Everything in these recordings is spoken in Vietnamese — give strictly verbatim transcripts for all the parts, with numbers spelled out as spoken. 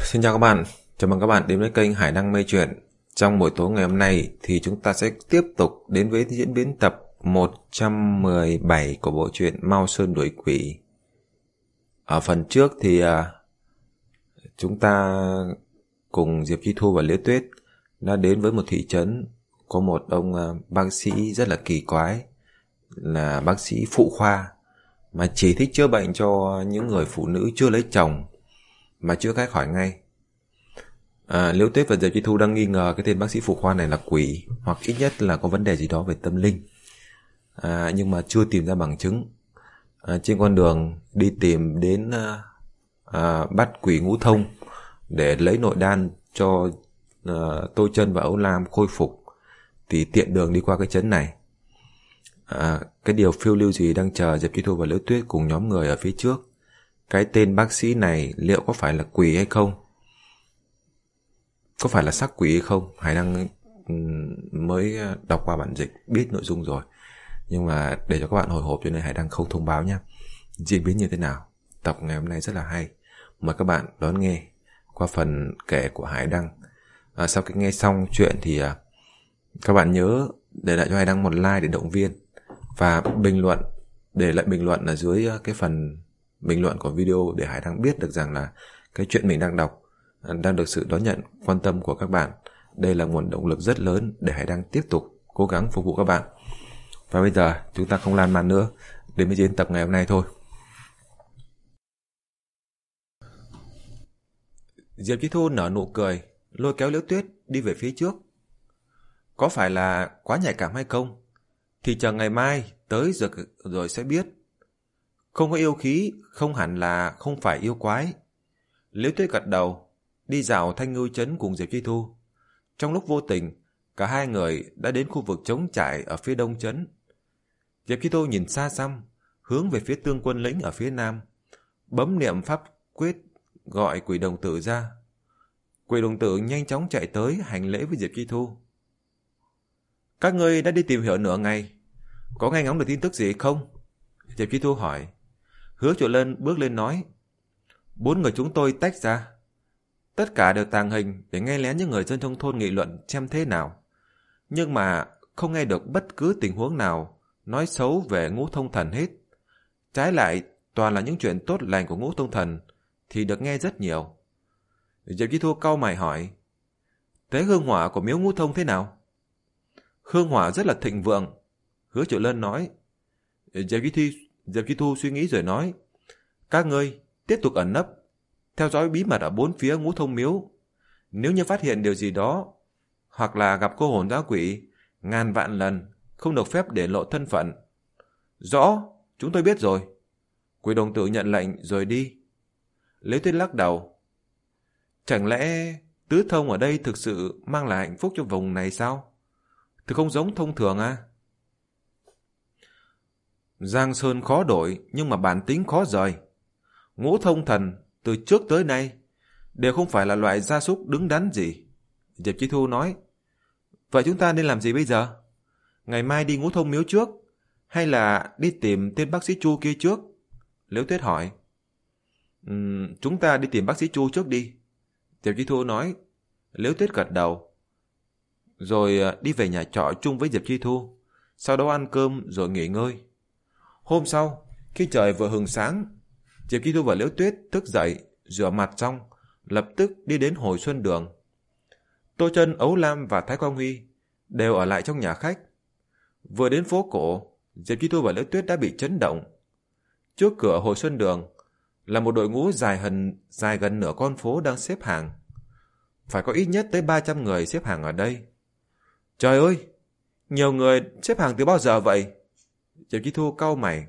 Xin chào các bạn, chào mừng các bạn đến với kênh Hải Đăng Mây Chuyện. Trong buổi tối ngày hôm nay thì chúng ta sẽ tiếp tục đến với diễn biến tập một trăm mười bảy của bộ truyện Mao Sơn Đuổi Quỷ. Ở phần trước thì à, chúng ta cùng Diệp Chi Thu và Liễu Tuyết đã đến với một thị trấn có một ông à, bác sĩ rất là kỳ quái, là bác sĩ phụ khoa mà chỉ thích chữa bệnh cho những người phụ nữ chưa lấy chồng mà chữa cái khỏi ngay. À, Liễu Tuyết và Diệp Chi Thu đang nghi ngờ cái tên bác sĩ phụ khoa này là quỷ, hoặc ít nhất là có vấn đề gì đó về tâm linh, à, nhưng mà chưa tìm ra bằng chứng. À, trên con đường đi tìm đến à, à, bắt quỷ ngũ thông để lấy nội đan cho à, Tô Chân và Âu Lam khôi phục, thì tiện đường đi qua cái trấn này. À, cái điều phiêu lưu gì đang chờ Diệp Chi Thu và Liễu Tuyết cùng nhóm người ở phía trước? Cái tên bác sĩ này liệu có phải là quỷ hay không? Có phải là xác quỷ hay không? Hải đang mới đọc qua bản dịch, biết nội dung rồi, nhưng mà để cho các bạn hồi hộp cho nên Hải đang không thông báo nhé. Diễn biến như thế nào? Tập ngày hôm nay rất là hay, mời các bạn đón nghe qua phần kể của Hải Đăng. À, sau khi nghe xong chuyện thì à, các bạn nhớ để lại cho Hải Đăng một like để động viên, và bình luận, để lại bình luận ở dưới cái phần bình luận của video để Hải Đăng biết được rằng là cái chuyện mình đang đọc đang được sự đón nhận, quan tâm của các bạn. Đây là nguồn động lực rất lớn để Hải Đăng tiếp tục cố gắng phục vụ các bạn. Và bây giờ chúng ta không lan man nữa, đến với diễn tập ngày hôm nay thôi. Diệp Chi Thu nở nụ cười, lôi kéo Liễu Tuyết đi về phía trước. Có phải là quá nhạy cảm hay không thì chờ ngày mai tới rồi, rồi sẽ biết. Không có yêu khí không hẳn là không phải yêu quái. Liễu Tuyết gật đầu, đi dạo Thanh Ngưu trấn cùng Diệp Chi Thu. Trong lúc vô tình, cả hai người đã đến khu vực trống trải ở phía đông trấn. Diệp Chi Thu nhìn xa xăm, hướng về phía Tương Quân lĩnh ở phía nam, bấm niệm pháp quyết gọi Quỷ Đồng Tử ra. Quỷ Đồng Tử nhanh chóng chạy tới hành lễ với Diệp Chi Thu. Các ngươi đã đi tìm hiểu nửa ngày, có nghe ngóng được tin tức gì không? Diệp Chi Thu hỏi. Hứa Trụ Lân bước lên nói. Bốn người chúng tôi tách ra, tất cả đều tàng hình để nghe lén những người dân trong thôn nghị luận xem thế nào, nhưng mà không nghe được bất cứ tình huống nào nói xấu về Ngũ Thông Thần hết. Trái lại toàn là những chuyện tốt lành của Ngũ Thông Thần thì được nghe rất nhiều. Diệp Chi Thu cau mày hỏi. Thế hương hỏa của miếu Ngũ Thông thế nào? Hương hỏa rất là thịnh vượng, Hứa Trụ Lân nói. Diệp Chi Thu, Diệp Chi Thu suy nghĩ rồi nói. Các ngươi tiếp tục ẩn nấp, theo dõi bí mật ở bốn phía Ngũ Thông miếu. Nếu như phát hiện điều gì đó, hoặc là gặp cô hồn dã quỷ, ngàn vạn lần không được phép để lộ thân phận. Rõ, chúng tôi biết rồi. Quỷ Đồng Tử nhận lệnh rồi đi. Liễu Tuyết lắc đầu. Chẳng lẽ tứ thông ở đây thực sự mang lại hạnh phúc cho vùng này sao? Thì không giống thông thường à? Giang sơn khó đổi, nhưng mà bản tính khó rời. Ngũ Thông Thần từ trước tới nay đều không phải là loại gia súc đứng đắn gì. Diệp Chi Thu nói. Vậy chúng ta nên làm gì bây giờ? Ngày mai đi Ngũ Thông miếu trước, hay là đi tìm tên bác sĩ Chu kia trước? Liễu Tuyết hỏi. Uhm, chúng ta đi tìm bác sĩ Chu trước đi, Diệp Chi Thu nói. Liễu Tuyết gật đầu, rồi đi về nhà trọ chung với Diệp Chi Thu, sau đó ăn cơm rồi nghỉ ngơi. Hôm sau, khi trời vừa hừng sáng, Diệp Chi Thu và Liễu Tuyết thức dậy, rửa mặt xong, lập tức đi đến Hồi Xuân Đường. Tô Chân, Ấu Lam và Thái Quang Huy đều ở lại trong nhà khách. Vừa đến phố cổ, Diệp Chi Thu và Liễu Tuyết đã bị chấn động. Trước cửa Hồi Xuân Đường là một đội ngũ dài, hần, dài gần nửa con phố đang xếp hàng. Phải có ít nhất tới ba trăm người xếp hàng ở đây. Trời ơi, nhiều người xếp hàng từ bao giờ vậy? Diệp Chi Thu cau mày.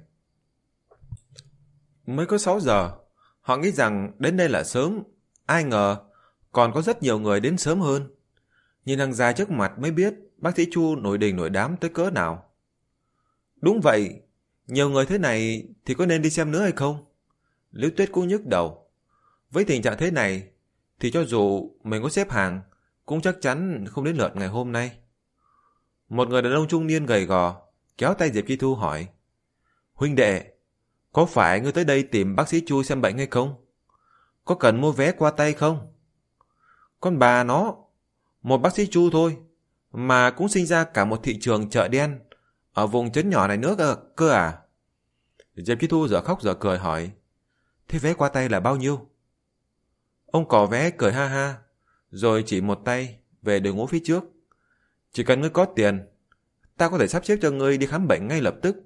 Mới có sáu giờ, họ nghĩ rằng đến đây là sớm, ai ngờ còn có rất nhiều người đến sớm hơn. Nhìn hàng dài trước mặt mới biết bác sĩ Chu nổi đình nổi đám tới cỡ nào. Đúng vậy, nhiều người thế này thì có nên đi xem nữa hay không? Liễu Tuyết cũng nhức đầu. Với tình trạng thế này thì cho dù mình có xếp hàng cũng chắc chắn không đến lượt ngày hôm nay. Một người đàn ông trung niên gầy gò kéo tay Diệp Chi Thu hỏi. Huynh đệ, có phải ngươi tới đây tìm bác sĩ Chu xem bệnh hay không? Có cần mua vé qua tay không? Con bà nó, một bác sĩ Chu thôi, mà cũng sinh ra cả một thị trường chợ đen ở vùng trấn nhỏ này nữa cơ, cơ à? Diệp Chi Thu giờ khóc giờ cười hỏi, thế vé qua tay là bao nhiêu? Ông cò vé cười ha ha, rồi chỉ một tay về đội ngũ phía trước. Chỉ cần ngươi có tiền, ta có thể sắp xếp cho ngươi đi khám bệnh ngay lập tức.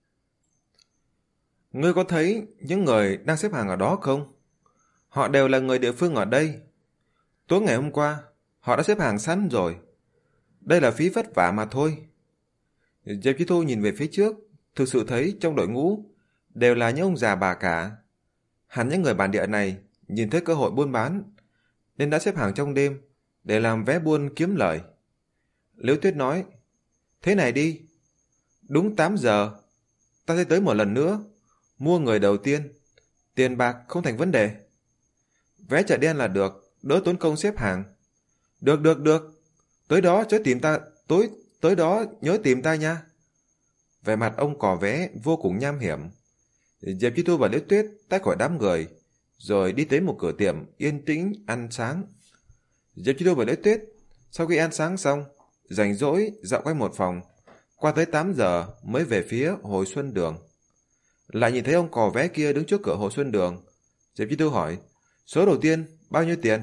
Ngươi có thấy những người đang xếp hàng ở đó không? Họ đều là người địa phương ở đây. Tối ngày hôm qua, họ đã xếp hàng sẵn rồi. Đây là phí vất vả mà thôi. Diệp Chi Thu nhìn về phía trước, thực sự thấy trong đội ngũ đều là những ông già bà cả. Hẳn những người bản địa này nhìn thấy cơ hội buôn bán, nên đã xếp hàng trong đêm để làm vé buôn kiếm lời. Liễu Tuyết nói, thế này đi, đúng tám giờ, ta sẽ tới một lần nữa, mua người đầu tiên, tiền bạc không thành vấn đề. Vé chợ đen là được, đỡ tốn công xếp hàng. Được, được, được, tới đó chớ tìm ta, tối, tới đó nhớ tìm ta nha. Vẻ mặt ông cò vé vô cùng nham hiểm. Diệp Chi Thu và Liễu Tuyết tách khỏi đám người, rồi đi tới một cửa tiệm yên tĩnh ăn sáng. Diệp Chi Thu và Liễu Tuyết sau khi ăn sáng xong, rảnh rỗi dạo quanh một phòng, qua tới tám giờ mới về phía Hồi Xuân Đường. Lại nhìn thấy ông cò vé kia đứng trước cửa Hồi Xuân Đường. Diệp Chi Thu hỏi, số đầu tiên bao nhiêu tiền?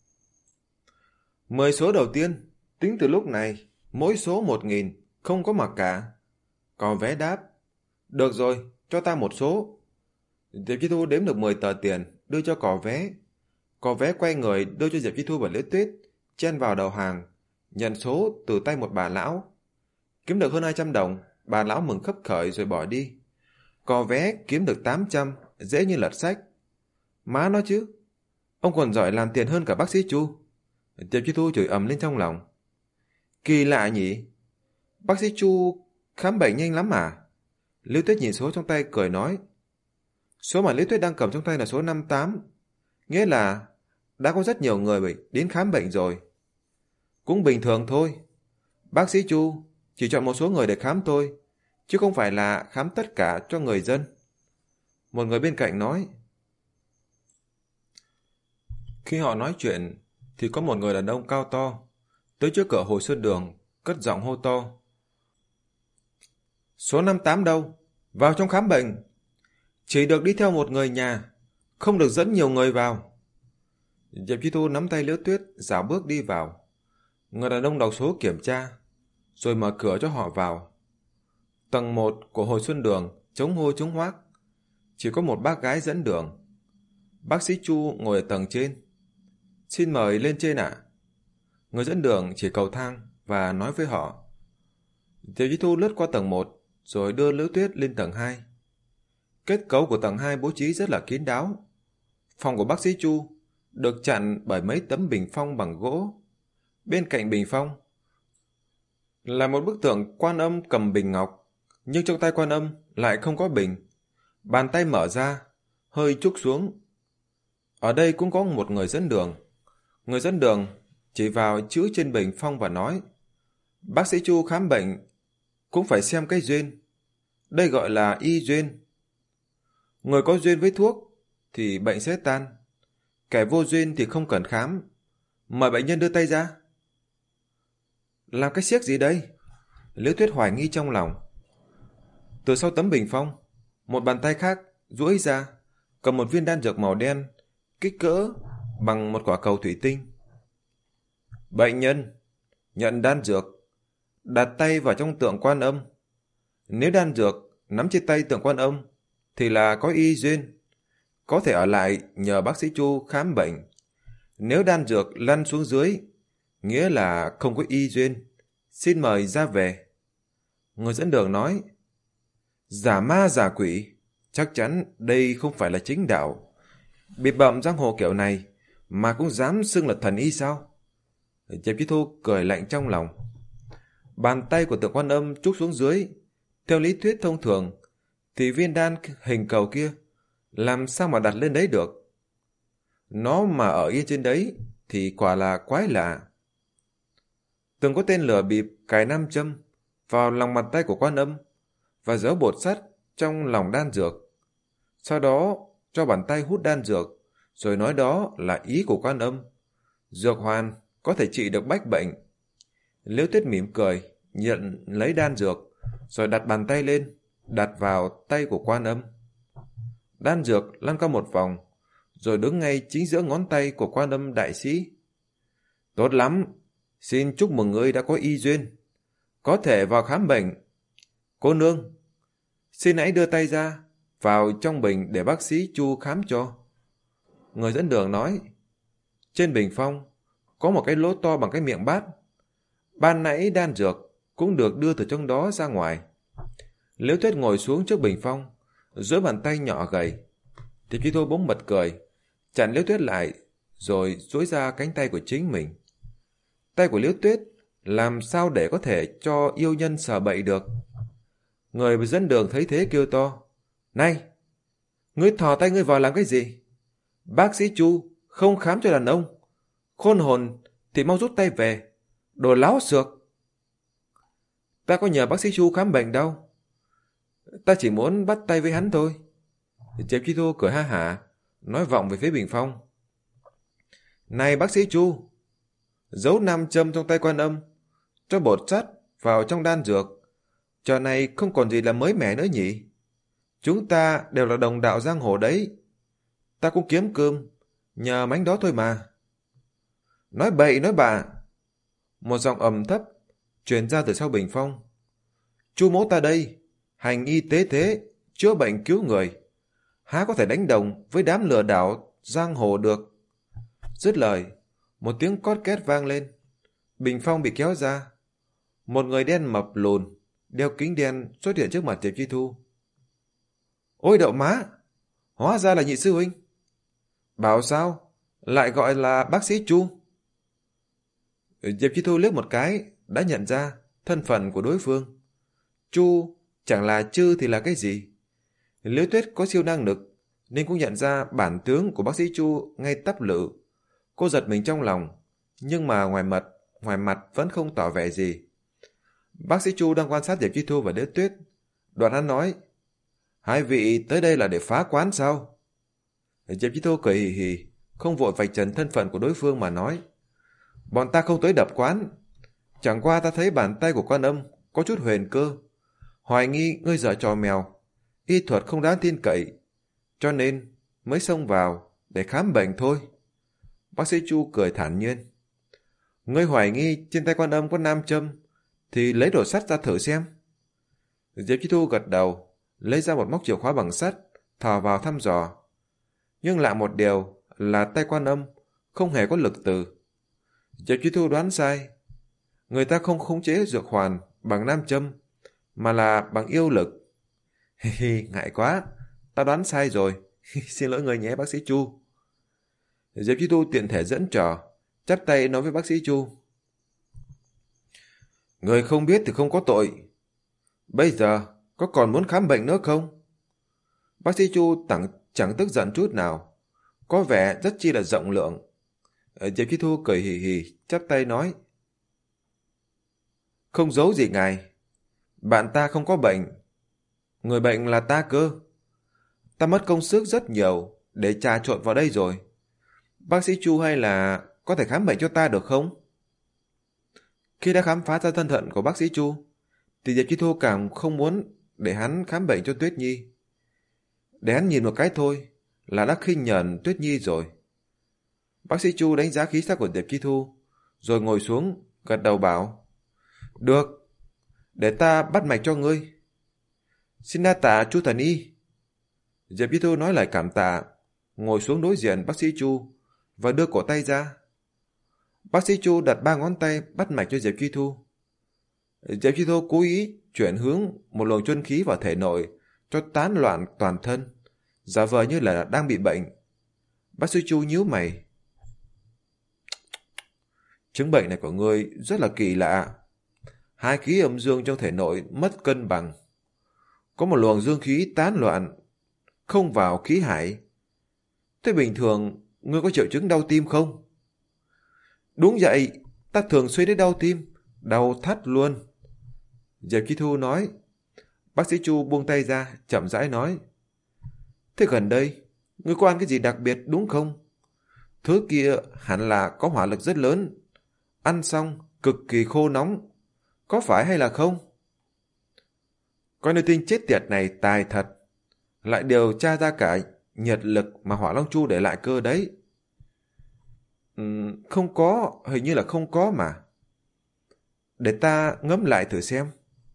Mười số đầu tiên, tính từ lúc này, mỗi số một nghìn, không có mặc cả. Cò vé đáp, được rồi, cho ta một số. Diệp Chi Thu đếm được mười tờ tiền, đưa cho cò vé. Cò vé quay người đưa cho Diệp Chi Thu và Liễu Tuyết, chen vào đầu hàng, nhận số từ tay một bà lão. Kiếm được hơn hai trăm đồng, bà lão mừng khấp khởi rồi bỏ đi. Cò vé kiếm được tám trăm, dễ như lật sách. Má nói chứ, ông còn giỏi làm tiền hơn cả bác sĩ Chu. Diệp Chi Thu chửi ầm lên trong lòng. Kỳ lạ nhỉ, bác sĩ Chu khám bệnh nhanh lắm à? Liễu Tuyết nhìn số trong tay cười nói. Số mà Liễu Tuyết đang cầm trong tay là số năm mươi tám, nghĩa là đã có rất nhiều người đến khám bệnh rồi. Cũng bình thường thôi, bác sĩ Chu chỉ chọn một số người để khám thôi, chứ không phải là khám tất cả cho người dân. Một người bên cạnh nói. Khi họ nói chuyện thì có một người đàn ông cao to tới trước cửa Hồi Xuân Đường, cất giọng hô to. Số năm mươi tám đâu? Vào trong khám bệnh. Chỉ được đi theo một người nhà, không được dẫn nhiều người vào. Diệp Chi Thu nắm tay Liễu Tuyết, dạo bước đi vào. Người đàn ông đọc số kiểm tra, rồi mở cửa cho họ vào. Tầng một của Hồi Xuân Đường trống hôi trống hoác, chỉ có một bác gái dẫn đường. Bác sĩ Chu ngồi ở tầng trên. Xin mời lên trên ạ. Người dẫn đường chỉ cầu thang và nói với họ. Diệp Chi Thu lướt qua tầng một, rồi đưa Liễu Tuyết lên tầng hai. Kết cấu của tầng hai bố trí rất là kín đáo. Phòng của bác sĩ Chu được chặn bởi mấy tấm bình phong bằng gỗ. Bên cạnh bình phong là một bức tượng Quan Âm cầm bình ngọc, nhưng trong tay Quan Âm lại không có bình. Bàn tay mở ra, hơi trúc xuống. Ở đây cũng có một người dẫn đường. Người dẫn đường chỉ vào chữ trên bình phong và nói, bác sĩ Chu khám bệnh cũng phải xem cái duyên. Đây gọi là y duyên. Người có duyên với thuốc thì bệnh sẽ tan. Kẻ vô duyên thì không cần khám. Mời bệnh nhân đưa tay ra. Làm cái xiếc gì đây? Liễu Tuyết hoài nghi trong lòng. Từ sau tấm bình phong, một bàn tay khác duỗi ra, cầm một viên đan dược màu đen, kích cỡ bằng một quả cầu thủy tinh. Bệnh nhân nhận đan dược, đặt tay vào trong tượng Quan Âm. Nếu đan dược nắm trên tay tượng Quan Âm thì là có y duyên, có thể ở lại nhờ bác sĩ Chu khám bệnh. Nếu đan dược lăn xuống dưới, nghĩa là không có y duyên, xin mời ra về. Người dẫn đường nói, giả ma giả quỷ, chắc chắn đây không phải là chính đạo. Bịp bợm giang hồ kiểu này mà cũng dám xưng là thần y sao? Diệp Chi Thu cười lạnh trong lòng. Bàn tay của tượng Quan Âm trút xuống dưới. Theo lý thuyết thông thường thì viên đan hình cầu kia làm sao mà đặt lên đấy được? Nó mà ở yên trên đấy thì quả là quái lạ. Từng có tên lửa bịp cài nam châm vào lòng bàn tay của Quan Âm và giấu bột sắt trong lòng đan dược. Sau đó cho bàn tay hút đan dược, rồi nói đó là ý của Quan Âm. Dược hoàn có thể trị được bách bệnh. Liễu Tuyết mỉm cười, nhận lấy đan dược, rồi đặt bàn tay lên, đặt vào tay của Quan Âm. Đan dược lăn qua một vòng, rồi đứng ngay chính giữa ngón tay của Quan Âm đại sĩ. Tốt lắm, xin chúc mừng ngươi đã có y duyên, có thể vào khám bệnh. Cô nương, xin hãy đưa tay ra, vào trong bình để bác sĩ Chu khám cho. Người dẫn đường nói. Trên bình phong có một cái lỗ to bằng cái miệng bát. Ban nãy đan dược cũng được đưa từ trong đó ra ngoài. Liễu Tuyết ngồi xuống trước bình phong, duỗi bàn tay nhỏ gầy. Diệp Chi Thu bỗng bật cười, chặn Liễu Tuyết lại, rồi duỗi ra cánh tay của chính mình. Tay của Liễu Tuyết làm sao để có thể cho yêu nhân sờ bậy được. Người dẫn đường thấy thế kêu to. Này, ngươi thò tay ngươi vào làm cái gì? Bác sĩ Chu không khám cho đàn ông. Khôn hồn thì mau rút tay về. Đồ láo xược. Ta có nhờ bác sĩ Chu khám bệnh đâu. Ta chỉ muốn bắt tay với hắn thôi. Diệp Chi Thu cười ha hả, nói vọng về phía bình phong. Này bác sĩ Chu, giấu nam châm trong tay Quan Âm, cho bột sắt vào trong đan dược. Trò này không còn gì là mới mẻ nữa nhỉ. Chúng ta đều là đồng đạo giang hồ đấy. Ta cũng kiếm cơm nhờ mánh đó thôi mà. Nói bậy nói bạ. Một giọng ầm thấp truyền ra từ sau bình phong. Chu mỗ ta đây, hành y tế thế, chữa bệnh cứu người, há có thể đánh đồng với đám lừa đảo giang hồ được. Dứt lời, một tiếng cót két vang lên. Bình phong bị kéo ra. Một người đen mập lùn, đeo kính đen xuất hiện trước mặt Diệp Chi Thu. Ôi đậu má, hóa ra là nhị sư huynh. Bảo sao, lại gọi là bác sĩ Chu. Diệp Chi Thu liếc một cái, đã nhận ra thân phận của đối phương. Chu chẳng là chư thì là cái gì. Liễu Tuyết có siêu năng lực, nên cũng nhận ra bản tướng của bác sĩ Chu ngay tắp lự. Cô giật mình trong lòng, nhưng mà ngoài mặt, ngoài mặt vẫn không tỏ vẻ gì. Bác sĩ Chu đang quan sát Diệp Chi Thu và Liễu Tuyết. Đoạn hắn nói, hai vị tới đây là để phá quán sao? Diệp Chi Thu cười hì hì, không vội vạch trần thân phận của đối phương mà nói, bọn ta không tới đập quán. Chẳng qua ta thấy bàn tay của Quan Âm có chút huyền cơ, hoài nghi ngươi giở trò mèo, y thuật không đáng tin cậy, cho nên mới xông vào để khám bệnh thôi. Bác sĩ Chu cười thản nhiên. Ngươi hoài nghi trên tay Quan Âm có nam châm, thì lấy đồ sắt ra thử xem. Diệp Chi Thu gật đầu, lấy ra một móc chìa khóa bằng sắt, thò vào thăm dò. Nhưng lạ một điều là tay Quan Âm không hề có lực từ. Diệp Chi Thu đoán sai. Người ta không khống chế dược hoàn bằng nam châm, mà là bằng yêu lực. Hi hi, ngại quá, ta đoán sai rồi. Xin lỗi người nhé bác sĩ Chu. Diệp Chi Thu tiện thể dẫn trò, chắp tay nói với bác sĩ Chu. Người không biết thì không có tội. Bây giờ có còn muốn khám bệnh nữa không? Bác sĩ Chu tặng, chẳng tức giận chút nào, có vẻ rất chi là rộng lượng. Diệp Chi Thu cười hì hì, chắp tay nói. Không giấu gì ngài, bạn ta không có bệnh. Người bệnh là ta cơ. Ta mất công sức rất nhiều để trà trộn vào đây rồi. Bác sĩ Chu hay là có thể khám bệnh cho ta được không? Khi đã khám phá ra thân phận của bác sĩ Chu, thì Diệp Chi Thu càng không muốn để hắn khám bệnh cho Tuyết Nhi. Để hắn nhìn một cái thôi là đã khinh nhờn Tuyết Nhi rồi. Bác sĩ Chu đánh giá khí sắc của Diệp Chi Thu, rồi ngồi xuống, gật đầu bảo. Được, để ta bắt mạch cho ngươi. Xin đa tạ Chu thần y. Diệp Chi Thu nói lời cảm tạ, ngồi xuống đối diện bác sĩ Chu và đưa cổ tay ra. Bác sĩ Chu đặt ba ngón tay bắt mạch cho Diệp Chi Thu. Diệp Chi Thu cố ý chuyển hướng một luồng chân khí vào thể nội cho tán loạn toàn thân, giả vờ như là đang bị bệnh. Bác sĩ Chu nhíu mày. Chứng bệnh này của ngươi rất là kỳ lạ. Hai khí âm dương trong thể nội mất cân bằng. Có một luồng dương khí tán loạn, không vào khí hải. Thế bình thường, ngươi có triệu chứng đau tim không? Đúng vậy, ta thường xuyên đến đau tim, đau thắt luôn. Diệp Chi Thu nói. Bác sĩ Chu buông tay ra, chậm rãi nói. Thế gần đây, ngươi có ăn cái gì đặc biệt đúng không? Thứ kia hẳn là có hỏa lực rất lớn, ăn xong cực kỳ khô nóng, có phải hay là không? Con yêu tinh chết tiệt này tài thật, lại điều tra ra cả nhiệt lực mà Hỏa Long Chu để lại cơ đấy. Ừm, không có, hình như là không có mà. Để ta ngẫm lại thử xem.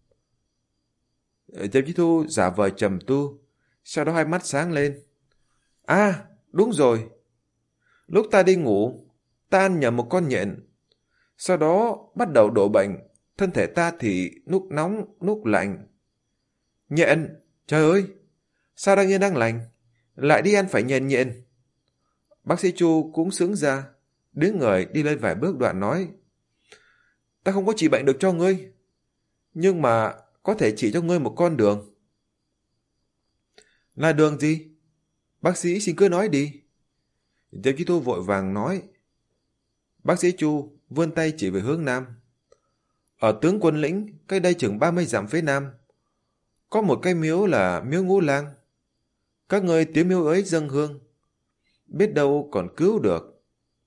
Diệp Chí Thu giả vờ trầm tu, sau đó hai mắt sáng lên. À, đúng rồi. Lúc ta đi ngủ, ta ăn nhầm một con nhện. Sau đó bắt đầu đổ bệnh, thân thể ta thì lúc nóng, lúc lạnh. Nhện, trời ơi, sao đang yên đang lành, lại đi ăn phải nhện nhện. Bác sĩ Chu cũng sướng ra, đứng người đi lên vài bước đoạn nói. Ta không có trị bệnh được cho ngươi, nhưng mà có thể chỉ cho ngươi một con đường. Là đường gì? Bác sĩ xin cứ nói đi. Diệp Chí Thu vội vàng nói. Bác sĩ Chu vươn tay chỉ về hướng nam. Ở tướng quân lĩnh, cách đây chừng ba mươi dặm phía nam, có một cái miếu là miếu Ngũ Lang. Các ngươi tiến miếu ấy dâng hương, biết đâu còn cứu được.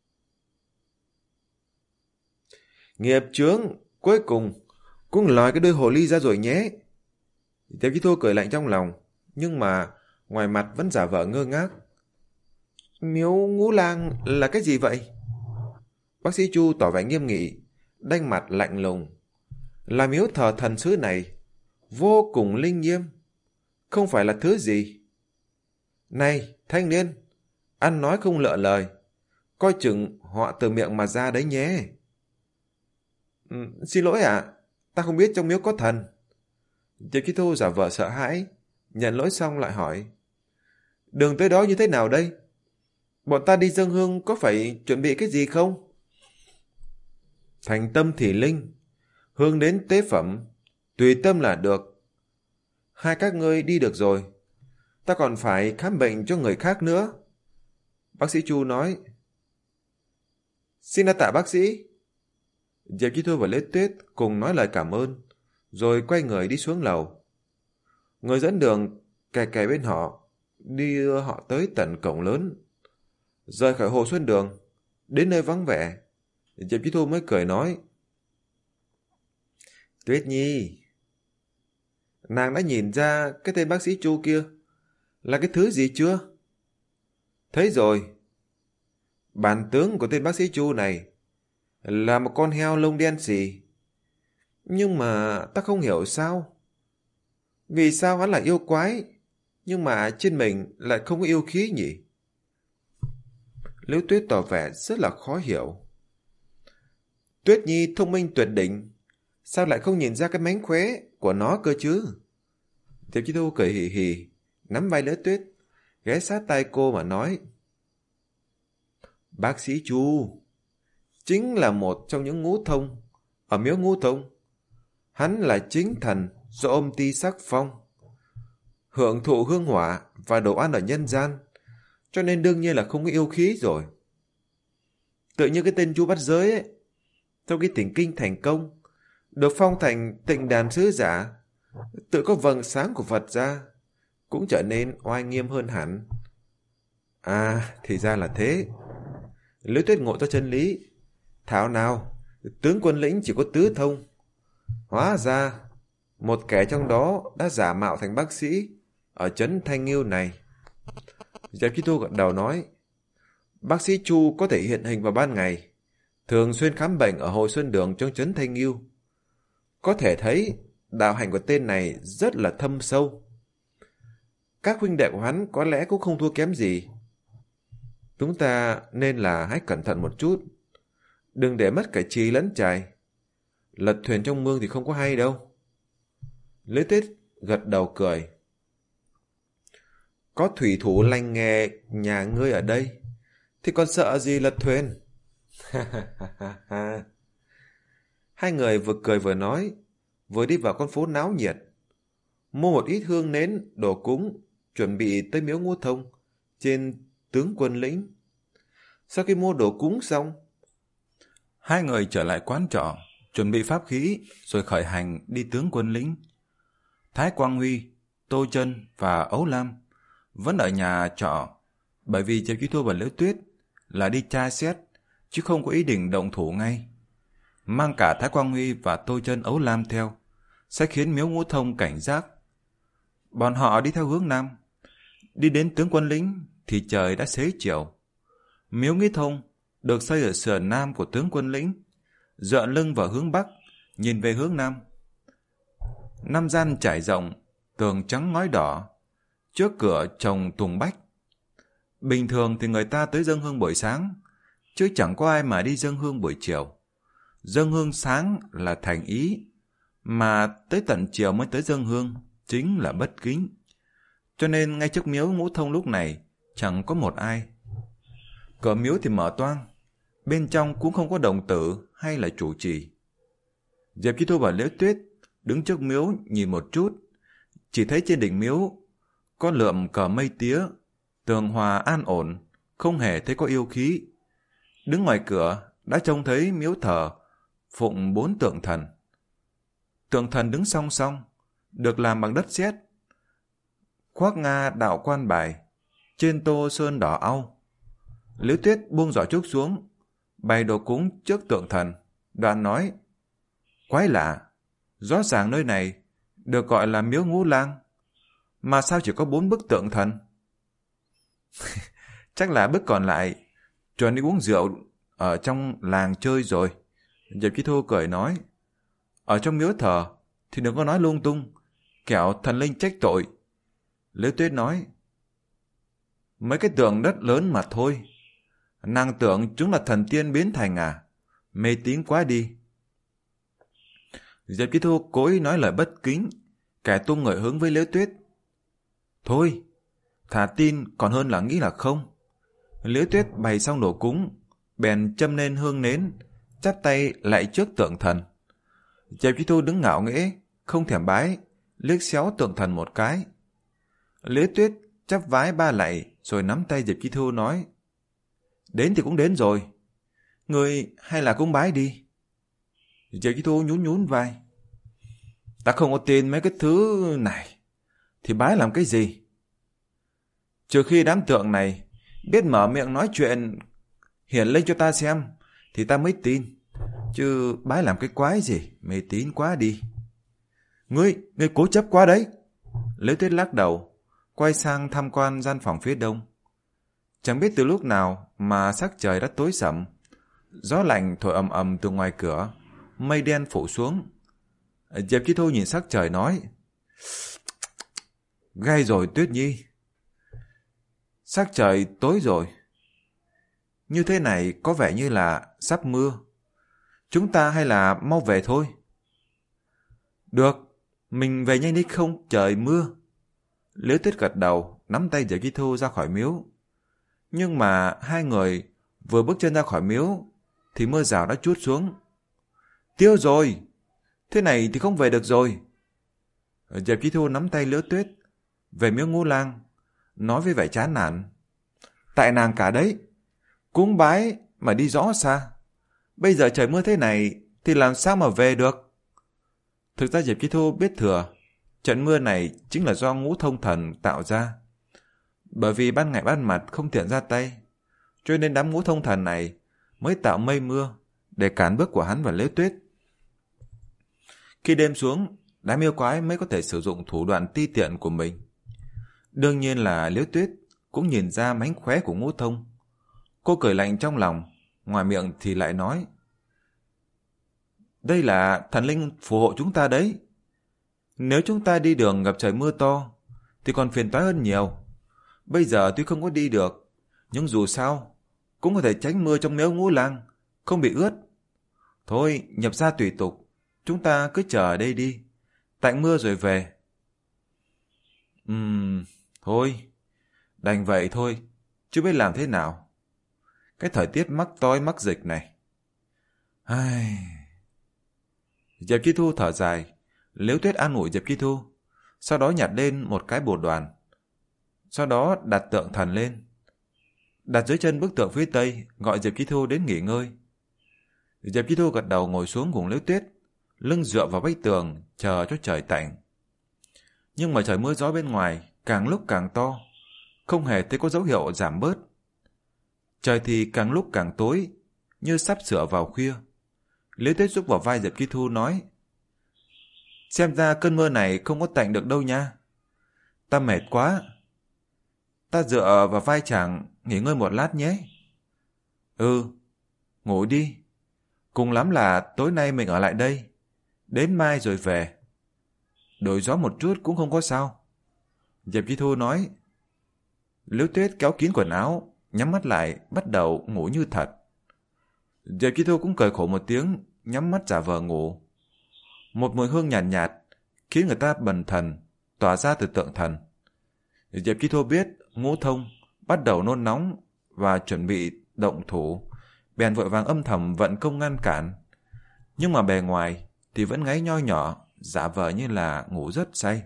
Nghiệp chướng, cuối cùng cũng lòi cái đôi hồ ly ra rồi nhé. Diệp Chí Thu cười lạnh trong lòng, nhưng mà ngoài mặt vẫn giả vờ ngơ ngác. Miếu Ngũ Lang là cái gì vậy? Bác sĩ Chu tỏ vẻ nghiêm nghị, đanh mặt lạnh lùng. Là miếu thờ thần sứ này, vô cùng linh nghiêm, không phải là thứ gì. Này, thanh niên, ăn nói không lựa lời, coi chừng họ từ miệng mà ra đấy nhé. Ừ, xin lỗi ạ, à, ta không biết trong miếu có thần. Diệp Chí Thu giả vờ sợ hãi, nhận lỗi xong lại hỏi. Đường tới đó như thế nào đây? Bọn ta đi dâng hương có phải chuẩn bị cái gì không? Thành tâm thì linh, hương đến tế phẩm, tùy tâm là được. Hai các ngươi đi được rồi, ta còn phải khám bệnh cho người khác nữa. Bác sĩ Chu nói. Xin đa tạ bác sĩ. Diệp Chí Thu và Lễ Tuyết cùng nói lời cảm ơn, rồi quay người đi xuống lầu. Người dẫn đường kè kè bên họ, đi đưa họ tới tận cổng lớn. Rời khỏi Hồ Xuân Đường, đến nơi vắng vẻ, Diệp Chí Thu mới cười nói. Tuyết Nhi, nàng đã nhìn ra cái tên bác sĩ Chu kia là cái thứ gì chưa? Thấy rồi. Bản tướng của tên bác sĩ Chu này là một con heo lông đen xì. Nhưng mà ta không hiểu sao. Vì sao hắn là yêu quái, nhưng mà trên mình lại không có yêu khí nhỉ? Liễu Tuyết tỏ vẻ rất là khó hiểu. Tuyết Nhi thông minh tuyệt đỉnh, sao lại không nhìn ra cái mánh khóe của nó cơ chứ? Diệp Chí Thu cười hì hì, nắm vai Liễu Tuyết, ghé sát tai cô mà nói. Bác sĩ Chu chính là một trong những ngũ thông ở miếu Ngũ Thông. Hắn là chính thần do ôm ti sắc phong, hưởng thụ hương hỏa và đồ ăn ở nhân gian, cho nên đương nhiên là không có yêu khí rồi. Tự như cái tên Chu Bắt Giới ấy, sau khi thỉnh kinh thành công, được phong thành Tịnh Đàn sứ giả, tự có vầng sáng của Phật ra, cũng trở nên oai nghiêm hơn hẳn. À, thì ra là thế. Liễu Tuyết ngộ ra chân lý. Thảo nào, tướng quân lĩnh chỉ có tứ thông. Hóa ra, một kẻ trong đó đã giả mạo thành bác sĩ ở trấn Thanh Nghiêu này. Diệp Chí Thu gật đầu nói. Bác sĩ Chu có thể hiện hình vào ban ngày, thường xuyên khám bệnh ở Hồ Xuân Đường trong trấn Thanh Nghiêu. Có thể thấy đạo hành của tên này rất là thâm sâu. Các huynh đệ của hắn có lẽ cũng không thua kém gì. Chúng ta nên là hãy cẩn thận một chút, đừng để mất cả trí lẫn trài. Lật thuyền trong mương thì không có hay đâu. Lễ Tết gật đầu cười. Có thủy thủ lành nghề nhà ngươi ở đây thì còn sợ gì lật thuyền? Hai người vừa cười vừa nói, vừa đi vào con phố náo nhiệt, mua một ít hương nến, đồ cúng, chuẩn bị tới miếu Ngũ Thông trên tướng quân lĩnh. Sau khi mua đồ cúng xong, hai người trở lại quán trọ, chuẩn bị pháp khí, rồi khởi hành đi tướng quân lĩnh. Thái Quang Huy, Tô Chân và Ấu Lam vẫn ở nhà trọ, bởi vì Diệp Chí Thu và Liễu Tuyết là đi tra xét, chứ không có ý định động thủ ngay. Mang cả Thái Quang Huy và Tô Chân Ấu Lam theo, sẽ khiến Miếu Ngũ Thông cảnh giác. Bọn họ đi theo hướng Nam. Đi đến tướng quân lĩnh thì trời đã xế chiều. Miếu Ngũ Thông được xây ở sườn Nam của tướng quân lĩnh, dựa lưng vào hướng Bắc, nhìn về hướng Nam. Năm gian trải rộng, tường trắng ngói đỏ, trước cửa trồng tùng bách. Bình thường thì người ta tới dâng hương buổi sáng, chứ chẳng có ai mà đi dâng hương buổi chiều. Dâng hương sáng là thành ý, mà tới tận chiều mới tới dâng hương, chính là bất kính. Cho nên ngay trước miếu Ngũ Thông lúc này chẳng có một ai. Cửa miếu thì mở toang, bên trong cũng không có đồng tử hay là chủ trì. Diệp Chi Thu và Liễu Tuyết đứng trước miếu nhìn một chút, chỉ thấy trên đỉnh miếu có lượm cờ mây tía, tường hòa an ổn, không hề thấy có yêu khí. Đứng ngoài cửa đã trông thấy miếu thờ phụng bốn tượng thần. Tượng thần đứng song song, được làm bằng đất sét, khoác nga đạo quan bài, trên tô sơn đỏ au. Liễu Tuyết buông giỏ trúc xuống, bày đồ cúng trước tượng thần, đoạn nói: quái lạ, rõ ràng nơi này được gọi là miếu Ngũ Lang, mà sao chỉ có bốn bức tượng thần? Chắc là bức còn lại chuẩn đi uống rượu ở trong làng chơi rồi. Diệp Chi Thu cười nói: ở trong miếu thờ thì đừng có nói lung tung, kẻo thần linh trách tội. Liễu Tuyết nói: mấy cái tượng đất lớn mà thôi, nàng tưởng chúng là thần tiên biến thành à? Mê tín quá đi. Diệp Chi Thu cố ý nói lời bất kính, kẻ tung người hướng với Liễu Tuyết. Thôi, thà tin còn hơn là nghĩ là không. Liễu Tuyết bày xong đồ cúng, bèn châm lên hương nến, chắp tay lạy trước tượng thần. Diệp Chi Thu đứng ngạo nghễ, không thèm bái, liếc xéo tượng thần một cái. Liễu Tuyết chắp vái ba lạy rồi nắm tay Diệp Chi Thu nói: đến thì cũng đến rồi, người hay là cũng bái đi. Diệp Chi Thu nhún nhún vai: ta không có tin mấy cái thứ này, thì bái làm cái gì? Trừ khi đám tượng này biết mở miệng nói chuyện hiển lên cho ta xem, thì ta mới tin, chứ bái làm cái quái gì, mê tín quá đi. Ngươi, ngươi cố chấp quá đấy. Liễu Tuyết lắc đầu, quay sang tham quan gian phòng phía đông. Chẳng biết từ lúc nào mà sắc trời đã tối sẫm, gió lạnh thổi ầm ầm từ ngoài cửa, mây đen phủ xuống. Diệp Chi Thu nhìn sắc trời nói: gai rồi Tuyết Nhi, sắc trời tối rồi. Như thế này có vẻ như là sắp mưa. Chúng ta hay là mau về thôi. Được, mình về nhanh đi không trời mưa. Liễu Tuyết gật đầu, nắm tay Diệp Chi Thu ra khỏi miếu. Nhưng mà hai người vừa bước chân ra khỏi miếu thì mưa rào đã trút xuống. Tiêu rồi, thế này thì không về được rồi. Diệp Chi Thu nắm tay Liễu Tuyết về miếu Ngũ Lang, nói với vẻ chán nản: tại nàng cả đấy, cúng bái mà đi rõ xa. Bây giờ trời mưa thế này thì làm sao mà về được? Thực ra Diệp Chi Thu biết thừa trận mưa này chính là do Ngũ Thông Thần tạo ra. Bởi vì ban ngày ban mặt không tiện ra tay, cho nên đám Ngũ Thông Thần này mới tạo mây mưa để cản bước của hắn và Liễu Tuyết. Khi đêm xuống, đám yêu quái mới có thể sử dụng thủ đoạn ti tiện của mình. Đương nhiên là Liễu Tuyết cũng nhìn ra mánh khóe của Ngũ Thông. Cô cười lạnh trong lòng, ngoài miệng thì lại nói: đây là thần linh phù hộ chúng ta đấy. Nếu chúng ta đi đường gặp trời mưa to thì còn phiền toái hơn nhiều. Bây giờ tuy không có đi được, nhưng dù sao cũng có thể tránh mưa trong miếu Ngũ Lang, không bị ướt. Thôi, nhập gia tùy tục, chúng ta cứ chờ ở đây đi, tạnh mưa rồi về. Ừm, thôi, đành vậy thôi, chứ biết làm thế nào. Cái thời tiết mắc toi mắc dịch này. Ai... Diệp Chi Thu thở dài. Liễu Tuyết an ủi Diệp Chi Thu, sau đó nhặt lên một cái bồ đoàn, sau đó đặt tượng thần lên, đặt dưới chân bức tượng phía tây, gọi Diệp Chi Thu đến nghỉ ngơi. Diệp Chi Thu gật đầu ngồi xuống cùng Liễu Tuyết, lưng dựa vào vách tường chờ cho trời tạnh. Nhưng mà trời mưa gió bên ngoài càng lúc càng to, không hề thấy có dấu hiệu giảm bớt. Trời thì càng lúc càng tối, như sắp sửa vào khuya. Liễu Tuyết giúp vào vai Diệp Chi Thu nói: Xem ra cơn mơ này không có tạnh được đâu nha. Ta mệt quá. Ta dựa vào vai chàng nghỉ ngơi một lát nhé. Ừ, ngủ đi. Cùng lắm là tối nay mình ở lại đây, đến mai rồi về. Đổi gió một chút cũng không có sao. Diệp Chi Thu nói. Liễu Tuyết kéo kín quần áo, nhắm mắt lại, bắt đầu ngủ như thật. Diệp Chi Thu cũng cười khổ một tiếng, nhắm mắt giả vờ ngủ. Một mùi hương nhàn nhạt, nhạt khiến người ta bần thần, tỏa ra từ tượng thần. Diệp Chi Thu biết Ngũ Thông bắt đầu nôn nóng và chuẩn bị động thủ, bèn vội vàng âm thầm vận công ngăn cản. Nhưng mà bề ngoài thì vẫn ngáy nho nhỏ, giả vờ như là ngủ rất say.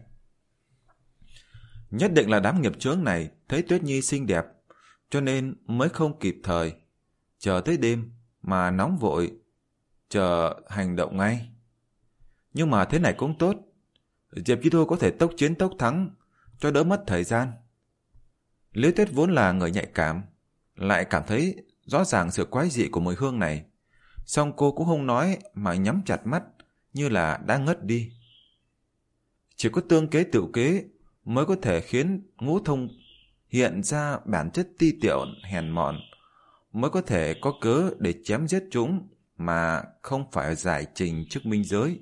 Nhất định là đám nghiệp chướng này thấy Tuyết Nhi xinh đẹp, cho nên mới không kịp thời chờ tới đêm mà nóng vội chờ hành động ngay. Nhưng mà thế này cũng tốt, Diệp Chi Thu có thể tốc chiến tốc thắng, cho đỡ mất thời gian. Liễu Tuyết vốn là người nhạy cảm, lại cảm thấy rõ ràng sự quái dị của mùi hương này, song cô cũng không nói mà nhắm chặt mắt như là đang ngất đi. Chỉ có tương kế tựu kế mới có thể khiến Ngũ Thông hiện ra bản chất ti tiện hèn mọn, mới có thể có cớ để chém giết chúng mà không phải giải trình trước minh giới.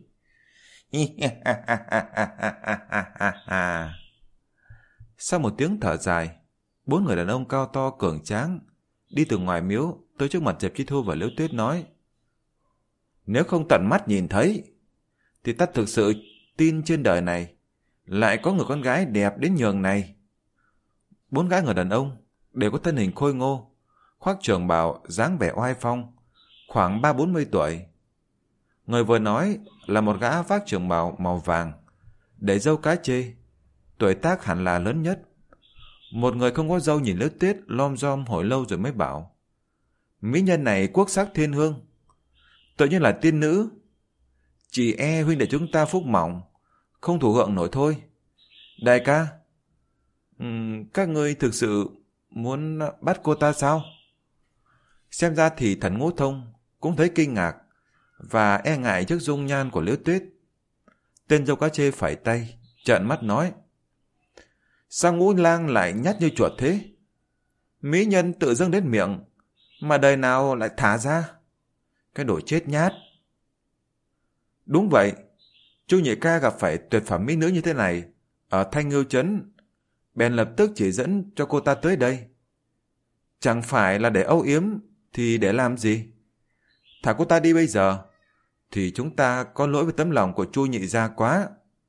Sau một tiếng thở dài, bốn người đàn ông cao to cường tráng đi từ ngoài miếu tới trước mặt Diệp Chi Thu và Liễu Tuyết nói: Nếu không tận mắt nhìn thấy thì ta thực sự tin trên đời này lại có người con gái đẹp đến nhường này. Bốn gái người đàn ông đều có thân hình khôi ngô, khoác trường bào dáng vẻ oai phong, khoảng ba bốn mươi tuổi. Người vừa nói là một gã vác trường bào màu vàng, để râu cá chê, tuổi tác hẳn là lớn nhất. Một người không có râu nhìn Liễu Tuyết lom rom hồi lâu rồi mới bảo: Mỹ nhân này quốc sắc thiên hương, tự nhiên là tiên nữ. Chỉ e huynh đệ chúng ta phúc mỏng, không thủ hượng nổi thôi. Đại ca, um, các ngươi thực sự muốn bắt cô ta sao? Xem ra thì thần Ngũ Thông cũng thấy kinh ngạc và e ngại trước dung nhan của Liễu Tuyết. Tên râu cá chê phẩy tay, trợn mắt nói: Sao Ngũ Lang lại nhát như chuột thế? Mỹ nhân tự dâng đến miệng, mà đời nào lại thả ra? Cái đồ chết nhát. Đúng vậy, Chu nhị ca gặp phải tuyệt phẩm mỹ nữ như thế này ở Thanh Ngưu Trấn, bèn lập tức chỉ dẫn cho cô ta tới đây. Chẳng phải là để âu yếm thì để làm gì? Thả cô ta đi bây giờ thì chúng ta có lỗi với tấm lòng của Chu nhị gia quá.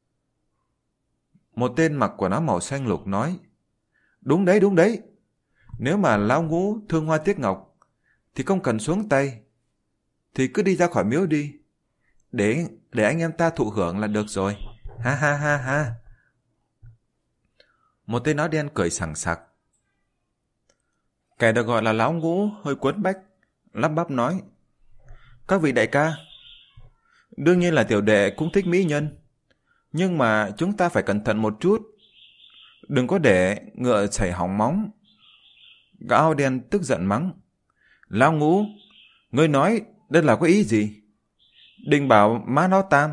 Một tên mặc quần áo màu xanh lục nói: Đúng đấy, đúng đấy. Nếu mà lão Ngũ thương hoa tiếc ngọc thì không cần xuống tay, thì cứ đi ra khỏi miếu đi, để để anh em ta thụ hưởng là được rồi. Ha ha ha ha. Một tên áo đen cười sảng sặc. Kẻ được gọi là lão Ngũ hơi quấn bách, lắp bắp nói: Các vị đại ca, đương nhiên là tiểu đệ cũng thích mỹ nhân, nhưng mà chúng ta phải cẩn thận một chút, đừng có để ngựa chảy hỏng móng. Gã áo đen tức giận mắng: Lão Ngũ, ngươi nói đây là có ý gì? Định bảo má nó Tam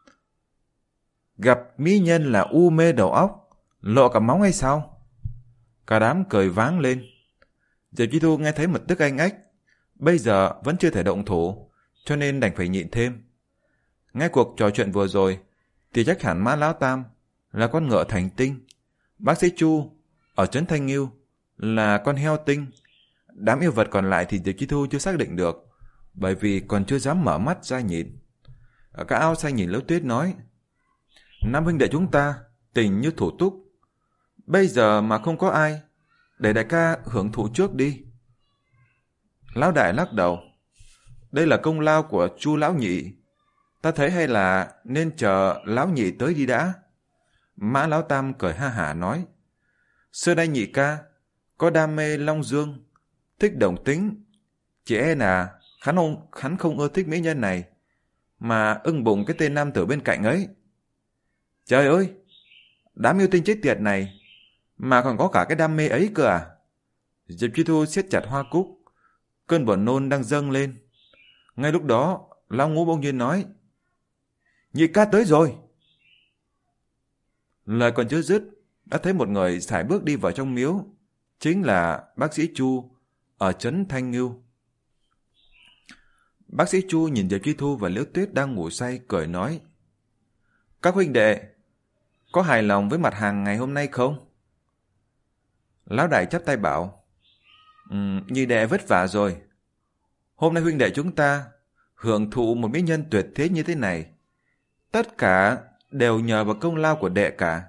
gặp mỹ nhân là u mê đầu óc, lộ cả móng hay sao? Cả đám cười váng lên. Diệp Chi Thu nghe thấy một tức anh ách, bây giờ vẫn chưa thể động thủ, cho nên đành phải nhịn thêm. Nghe cuộc trò chuyện vừa rồi thì chắc hẳn má lão Tam là con ngựa thành tinh, bác sĩ Chu ở trấn Thanh Ngưu là con heo tinh. Đám yêu vật còn lại thì Diệp Chi Thu chưa xác định được, bởi vì còn chưa dám mở mắt ra nhìn. Cả áo xanh nhìn Liễu Tuyết nói: Năm huynh đệ chúng ta tình như thủ túc, bây giờ mà không có ai, để đại ca hưởng thụ trước đi. Lão đại lắc đầu: Đây là công lao của Chu lão nhị, ta thấy hay là nên chờ lão nhị tới đi đã. Mã lão Tam cười ha hả nói: Xưa nay nhị ca có đam mê long dương, thích đồng tính, chỉ e là hắn không, hắn không ưa thích mỹ nhân này, mà ưng bụng cái tên nam tử bên cạnh ấy. Trời ơi, đám yêu tinh chết tiệt này mà còn có cả cái đam mê ấy cơ à? Diệp Chi Thu siết chặt hoa cúc, Cơn buồn nôn đang dâng lên. Ngay lúc đó, Lão Ngũ bỗng nhiên nói: Nhị ca tới rồi. Lời còn chưa dứt, đã thấy một người sải bước đi vào trong miếu. Chính là bác sĩ Chu ở trấn Thanh Ngưu. Bác sĩ Chu nhìn Diệp Chi Thu và Liễu Tuyết đang ngủ say, cười nói: Các huynh đệ, có hài lòng với mặt hàng ngày hôm nay không? Lão đại chắp tay bảo: um, Nhị đệ vất vả rồi. Hôm nay huynh đệ chúng ta hưởng thụ một mỹ nhân tuyệt thế như thế này, tất cả đều nhờ vào công lao của đệ cả.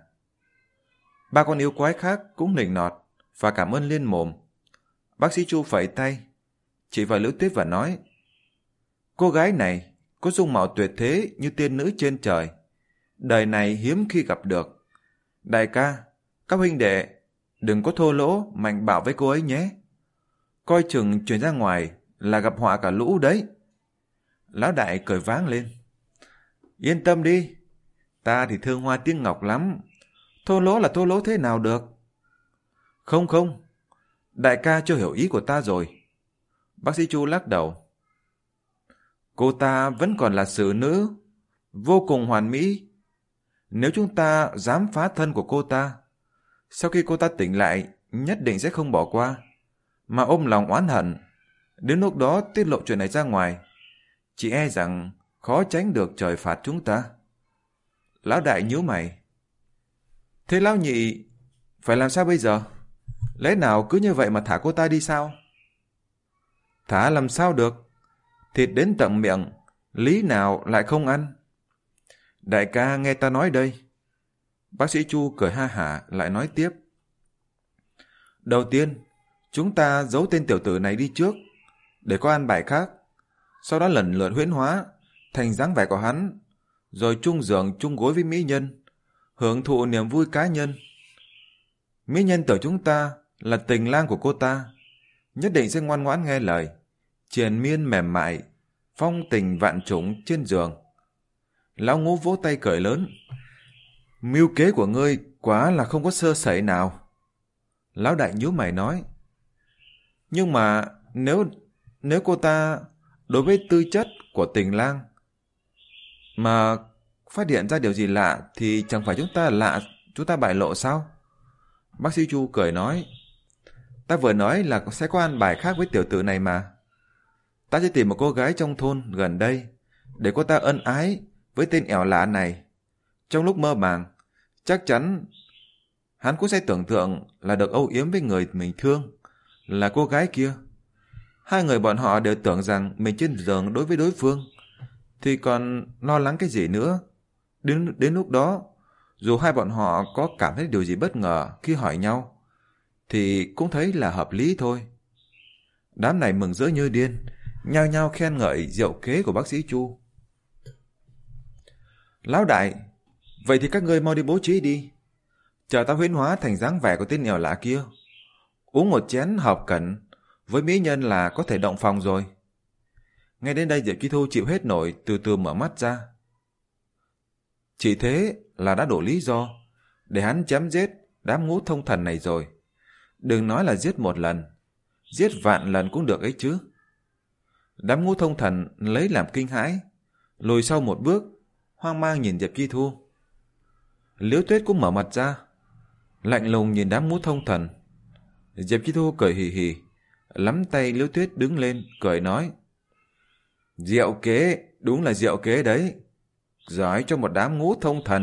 Ba con yêu quái khác cũng nịnh nọt và cảm ơn liên mồm. Bác sĩ Chu phẩy tay, chỉ vào Liễu Tuyết và nói: Cô gái này có dung mạo tuyệt thế như tiên nữ trên trời, đời này hiếm khi gặp được. Đại ca, các huynh đệ đừng có thô lỗ mạnh bạo với cô ấy nhé. Coi chừng truyền ra ngoài là gặp họa cả lũ đấy. Lão đại cười váng lên: Yên tâm đi, ta thì thương hoa tiếng ngọc lắm. Thô lỗ là thô lỗ thế nào được? Không không, đại ca chưa hiểu ý của ta rồi. Bác sĩ Chu lắc đầu: Cô ta vẫn còn là xử nữ, vô cùng hoàn mỹ. Nếu chúng ta dám phá thân của cô ta, sau khi cô ta tỉnh lại nhất định sẽ không bỏ qua, mà ôm lòng oán hận. Đến lúc đó tiết lộ chuyện này ra ngoài, chỉ e rằng khó tránh được trời phạt chúng ta. Lão đại nhíu mày: Thế lão nhị phải làm sao bây giờ? Lẽ nào cứ như vậy mà thả cô ta đi sao? Thả làm sao được? Thịt đến tận miệng, lý nào lại không ăn? Đại ca nghe ta nói đây. Bác sĩ Chu cười ha hả lại nói tiếp: Đầu tiên, chúng ta giấu tên tiểu tử này đi trước, để có an bài khác. Sau đó lần lượt huyễn hóa thành dáng vẻ của hắn, rồi chung giường chung gối với mỹ nhân, hưởng thụ niềm vui cá nhân. Mỹ nhân tưởng chúng ta là tình lang của cô ta, nhất định sẽ ngoan ngoãn nghe lời, triền miên mềm mại, phong tình vạn trùng trên giường. Lão Ngũ vỗ tay cười lớn: Mưu kế của ngươi quá là không có sơ sẩy nào. Lão đại nhíu mày nói: Nhưng mà nếu nếu cô ta đối với tư chất của tình lang mà phát hiện ra điều gì lạ, thì chẳng phải chúng ta lạ, chúng ta bại lộ sao? Bác sĩ Chu cười nói: Ta vừa nói là sẽ có an bài khác với tiểu tử này mà. Ta sẽ tìm một cô gái trong thôn gần đây, để cô ta ân ái với tên ẻo lạ này. Trong lúc mơ màng, chắc chắn hắn cũng sẽ tưởng tượng là được âu yếm với người mình thương, là cô gái kia. Hai người bọn họ đều tưởng rằng mình trên giường đối với đối phương, thì còn lo lắng cái gì nữa. Đến, đến lúc đó, dù hai bọn họ có cảm thấy điều gì bất ngờ khi hỏi nhau, thì cũng thấy là hợp lý thôi. Đám này mừng rỡ như điên, nhao nhao khen ngợi diệu kế của bác sĩ Chu. Lão đại, vậy thì các ngươi mau đi bố trí đi. Chờ ta huyễn hóa thành dáng vẻ của tên nghèo lạ kia. Uống một chén hợp cẩn với mỹ nhân là có thể động phòng rồi. Ngay đến đây Diệp Chi Thu chịu hết nổi, từ từ mở mắt ra. Chỉ thế là đã đủ lý do để hắn chém giết đám Ngũ Thông Thần này rồi. Đừng nói là giết một lần, giết vạn lần cũng được ấy chứ. Đám Ngũ Thông Thần lấy làm kinh hãi, lùi sau một bước, hoang mang nhìn Diệp Chi Thu. Liễu Tuyết cũng mở mặt ra, lạnh lùng nhìn đám Ngũ Thông Thần. Diệp Chi Thu cười hì hì, nắm tay Liễu Tuyết đứng lên, cười nói: Diệu kế, đúng là diệu kế đấy. Giỏi cho một đám Ngũ Thông Thần.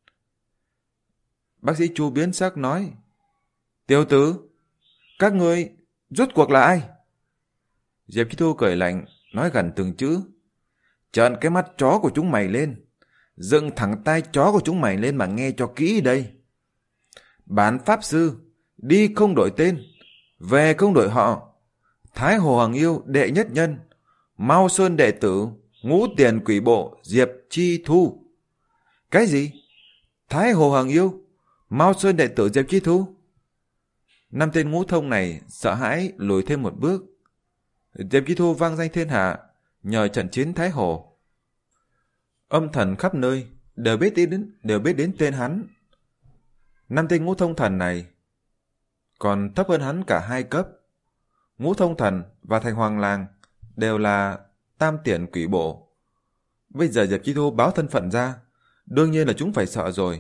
Bác sĩ Chu biến sắc nói: Tiểu tử, các ngươi rốt cuộc là ai? Diệp Chi Thu cười lạnh, nói gần từng chữ: Trợn cái mắt chó của chúng mày lên, dựng thẳng tai chó của chúng mày lên mà nghe cho kỹ đây. Bản pháp sư, đi không đổi tên, về không đổi họ. Thái Hồ Hoàng Yêu đệ nhất nhân, Mao Sơn đệ tử, Ngũ Tiền Quỷ Bộ Diệp Chi Thu. Cái gì? Thái Hồ Hoàng Yêu, Mao Sơn đệ tử Diệp Chi Thu? Năm tên ngũ thông này sợ hãi lùi thêm một bước. Diệp Chi Thu vang danh thiên hạ nhờ trận chiến Thái Hồ. Âm thần khắp nơi đều biết đến đều biết đến tên hắn. Năm tên ngũ thông thần này còn thấp hơn hắn cả hai cấp. Ngũ Thông Thần và Thành Hoàng Làng đều là tam tiền quỷ bộ. Bây giờ Diệp Chi Thu báo thân phận ra, đương nhiên là chúng phải sợ rồi.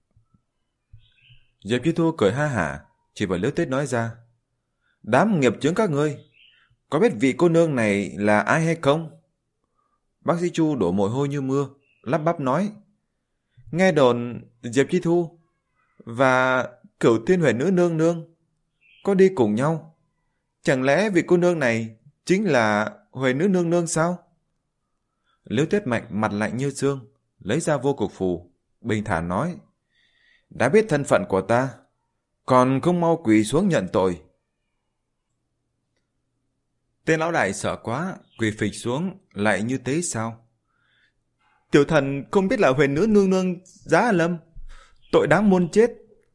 Diệp Chi Thu cười ha hả, chỉ vào Liễu Tuyết nói ra: Đám nghiệp chướng các ngươi, có biết vị cô nương này là ai hay không? Bác sĩ Chu đổ mồ hôi như mưa, lắp bắp nói: Nghe đồn Diệp Chi Thu và Cửu Thiên Huệ Nữ Nương Nương có đi cùng nhau. Chẳng lẽ vị cô nương này chính là Huệ Nữ Nương Nương sao? Liễu Tuyết Mạnh mặt lạnh như xương, lấy ra vô cực phù, bình thản nói: Đã biết thân phận của ta, còn không mau quỳ xuống nhận tội. Tên lão đại sợ quá, quỳ phịch xuống, lại như thế sao? Tiểu thần không biết là Huệ Nữ Nương Nương Giá Lâm, tội đáng muôn chết.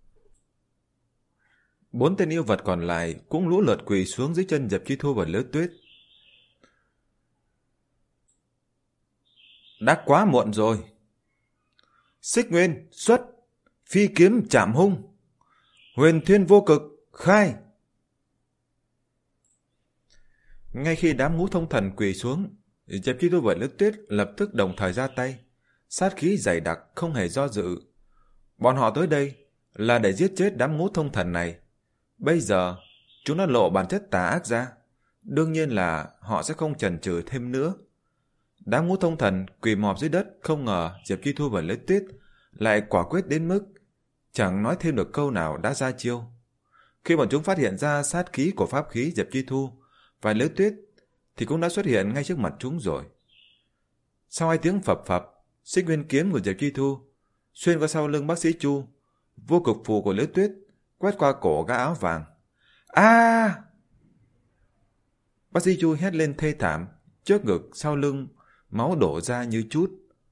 Bốn tên yêu vật còn lại cũng lũ lượt quỳ xuống dưới chân Diệp Chi Thu và Liễu Tuyết. Đã quá muộn rồi. Xích Nguyên xuất, phi kiếm chạm hung, huyền thiên vô cực khai. Ngay khi đám Ngũ Thông Thần quỳ xuống, Diệp Chi Thu và Liễu Tuyết lập tức đồng thời ra tay, sát khí dày đặc không hề do dự. Bọn họ tới đây là để giết chết đám Ngũ Thông Thần này. Bây giờ chúng đã lộ bản chất tà ác ra, đương nhiên là họ sẽ không chần chừ thêm nữa. Đám Ngũ Thông Thần quỳ mọp dưới đất, không ngờ Diệp Chi Thu và Liễu Tuyết lại quả quyết đến mức chẳng nói thêm được câu nào đã ra chiêu. Khi bọn chúng phát hiện ra sát khí của pháp khí Diệp Chi Thu và Liễu Tuyết thì cũng đã xuất hiện ngay trước mặt chúng rồi. Sau hai tiếng phập phập, Xích Nguyên kiếm của Diệp Chi Thu xuyên qua sau lưng bác sĩ Chu, vô cực phù của Liễu Tuyết quét qua cổ gã áo vàng. A! Bác sĩ Chu hét lên thê thảm, trước ngực sau lưng máu đổ ra như chút.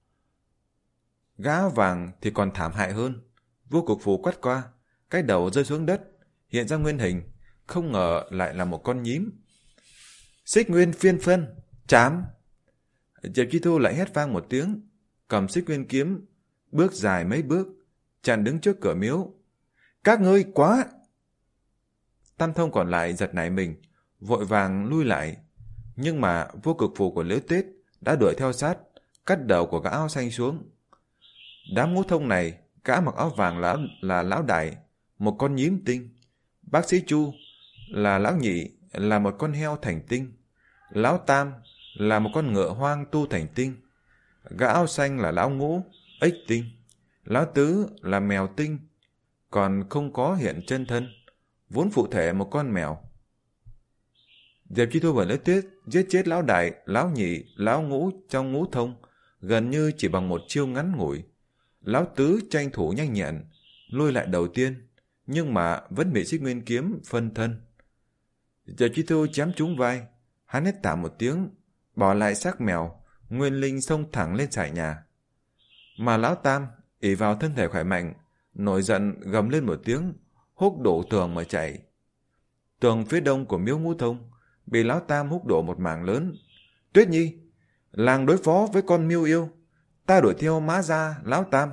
Gã áo vàng thì còn thảm hại hơn, vô cực phù quét qua, cái đầu rơi xuống đất, hiện ra nguyên hình, không ngờ lại là một con nhím. Xích Nguyên phiên phân, chám! Diệp Chi Thu lại hét vang một tiếng, cầm Xích Nguyên kiếm, bước dài mấy bước, chặn đứng trước cửa miếu. Các ngươi quá! Tam Thông còn lại giật nảy mình, vội vàng lui lại, nhưng mà vô cực phù của Liễu Tuyết đã đuổi theo sát, cắt đầu của gã áo xanh xuống. Đám Ngũ Thông này, gã mặc áo vàng là, là lão đại, một con nhím tinh. Bác sĩ Chu là lão nhị, là một con heo thành tinh. Lão Tam là một con ngựa hoang tu thành tinh. Gã áo xanh là lão Ngũ, ếch tinh. Lão Tứ là mèo tinh, còn không có hiện chân thân, vốn phụ thể một con mèo. Diệp Chi Thu và Liễu Tuyết giết chết lão đại, lão nhị, lão Ngũ trong Ngũ Thông gần như chỉ bằng một chiêu ngắn ngủi. Lão Tứ tranh thủ nhanh nhẹn, lui lại đầu tiên, nhưng mà vẫn bị Xích Nguyên kiếm phân thân. Diệp Chi Thu chém trúng vai, hắn hét tả một tiếng, bỏ lại xác mèo, nguyên linh xông thẳng lên trại nhà. Mà lão Tam ỷ vào thân thể khỏe mạnh, nổi giận gầm lên một tiếng, húc đổ tường mà chạy. Tường phía đông của miếu Ngũ Thông bị lão Tam húc đổ một mảng lớn. Tuyết Nhi, làng đối phó với con miêu yêu, ta đuổi theo Mã Gia lão Tam.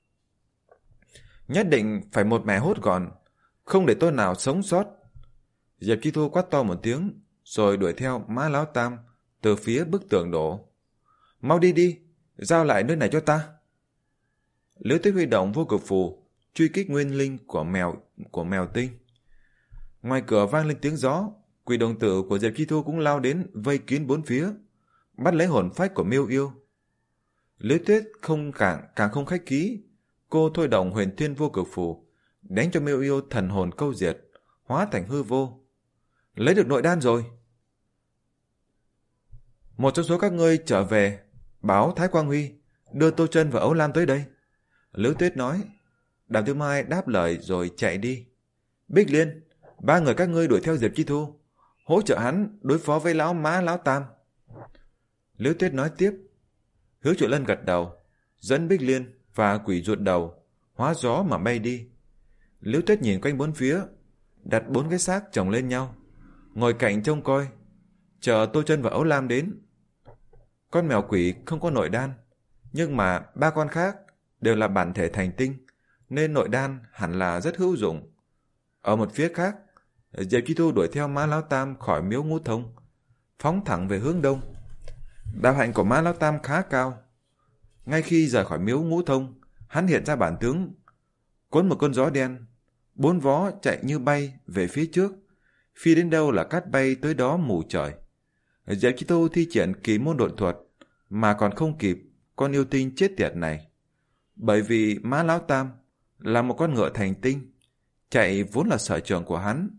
Nhất định phải một mẻ hốt gọn, không để tôi nào sống sót. Diệp Chi Thu quát to một tiếng, rồi đuổi theo Mã lão Tam từ phía bức tường đổ. Mau đi đi, giao lại nơi này cho ta. Liễu Tuyết huy động vô cực phù, truy kích nguyên linh của mèo của mèo tinh. Ngoài cửa vang lên tiếng gió, quỷ đồng tử của Diệp Chi Thu cũng lao đến vây kín bốn phía, bắt lấy hồn phách của miêu yêu. Liễu Tuyết không càng càng không khách khí, cô thôi động huyền thiên vô cực phù, đánh cho miêu yêu thần hồn câu diệt, hóa thành hư vô. Lấy được nội đan rồi. Một trong số các ngươi trở về, báo Thái Quang Huy đưa Tô Chân và Ấu Lam tới đây. Liễu Tuyết nói. Đàm Tiêu Mai đáp lời rồi chạy đi. Bích Liên, ba người các ngươi đuổi theo Diệp Chi Thu, hỗ trợ hắn đối phó với lão Mã lão Tam. Liễu Tuyết nói tiếp. Hứa Trụ Lân gật đầu, dẫn Bích Liên và quỷ ruột đầu hóa gió mà bay đi. Liễu Tuyết nhìn quanh bốn phía, đặt bốn cái xác chồng lên nhau, ngồi cạnh trông coi, chờ Tô Chân và Ấu Lam đến. Con mèo quỷ không có nội đan, nhưng mà ba con khác đều là bản thể thành tinh, nên nội đan hẳn là rất hữu dụng. Ở một phía khác, Diệp Chi Thu đuổi theo Mã Lão Tam khỏi miếu Ngũ Thông, phóng thẳng về hướng đông. Đạo hạnh của Mã Lão Tam khá cao. Ngay khi rời khỏi miếu Ngũ Thông, hắn hiện ra bản tướng, cuốn một con gió đen, bốn vó chạy như bay về phía trước, phi đến đâu là cát bay tới đó mù trời. Diệp Chi Thu thi triển kỳ môn độn thuật mà còn không kịp con yêu tinh chết tiệt này, bởi vì Mã Lão Tam là một con ngựa thành tinh, chạy vốn là sở trường của hắn.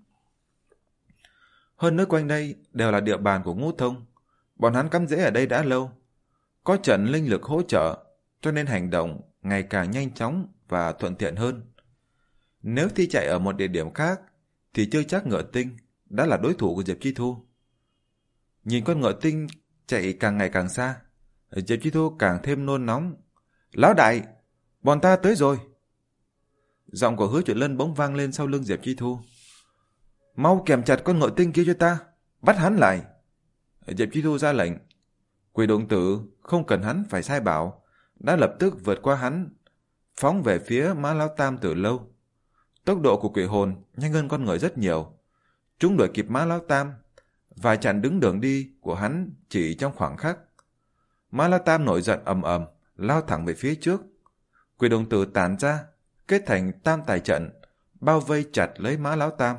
Hơn nữa quanh đây đều là địa bàn của Ngũ Thông, bọn hắn cắm rễ ở đây đã lâu, có trận linh lực hỗ trợ, cho nên hành động ngày càng nhanh chóng và thuận tiện hơn. Nếu thi chạy ở một địa điểm khác thì chưa chắc ngựa tinh đã là đối thủ của Diệp Chi Thu. Nhìn con ngựa tinh chạy càng ngày càng xa, Diệp Chi Thu càng thêm nôn nóng. Lão đại, bọn ta tới rồi. Giọng của Hứa Chuyện Lân bỗng vang lên sau lưng Diệp Chi Thu. Mau kèm chặt con ngựa tinh kia cho ta, bắt hắn lại. Diệp Chi Thu ra lệnh. Quỷ đồng tử không cần hắn phải sai bảo, đã lập tức vượt qua hắn, phóng về phía Mã Lão Tam từ lâu. Tốc độ của quỷ hồn nhanh hơn con người rất nhiều. Chúng đuổi kịp Mã Lão Tam và chặn đứng đường đi của hắn chỉ trong khoảng khắc. Mã Lão Tam nổi giận ầm ầm, lao thẳng về phía trước. Quỷ đồng tử tản ra, kết thành tam tài trận, bao vây chặt lấy Mã Lão Tam.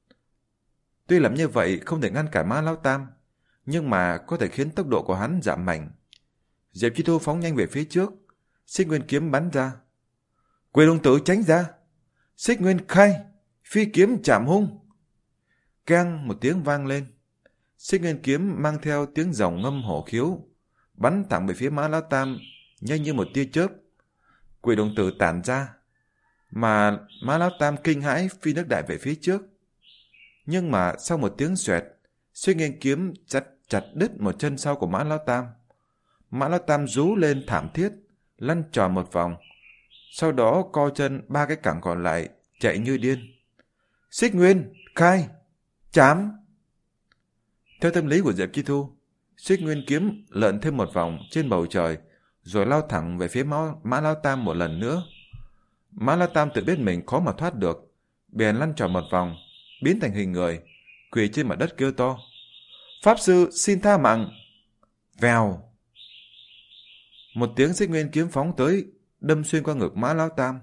Tuy làm như vậy không thể ngăn cản Mã Lão Tam, nhưng mà có thể khiến tốc độ của hắn giảm mạnh. Diệp Chi Thu phóng nhanh về phía trước, Xích Nguyên kiếm bắn ra. Quỷ đồng tử tránh ra, Xích Nguyên khai, phi kiếm chạm hung. Keng một tiếng vang lên, Xích Nguyên kiếm mang theo tiếng rồng ngâm hổ khiếu, bắn thẳng về phía Mã Lão Tam, nhanh như một tia chớp. Quỷ đồng tử tản ra, mà Mã Lão Tam kinh hãi phi nước đại về phía trước. Nhưng mà sau một tiếng xoẹt, Xích Nguyên kiếm chặt chặt đứt một chân sau của Mã Lão Tam. Mã Lão Tam rú lên thảm thiết, lăn tròn một vòng, sau đó co chân ba cái cẳng còn lại, chạy như điên. Xích Nguyên khai, chám. Theo tâm lý của Diệp Chi Thu, Xích Nguyên kiếm lượn thêm một vòng trên bầu trời, rồi lao thẳng về phía Mã, Mã Lão Tam một lần nữa. Mã Lão Tam tự biết mình khó mà thoát được, bèn lăn tròn một vòng, biến thành hình người, quỳ trên mặt đất kêu to. Pháp sư xin tha mạng. Vèo. Một tiếng Xích Nguyên kiếm phóng tới, đâm xuyên qua ngực Mã Lão Tam.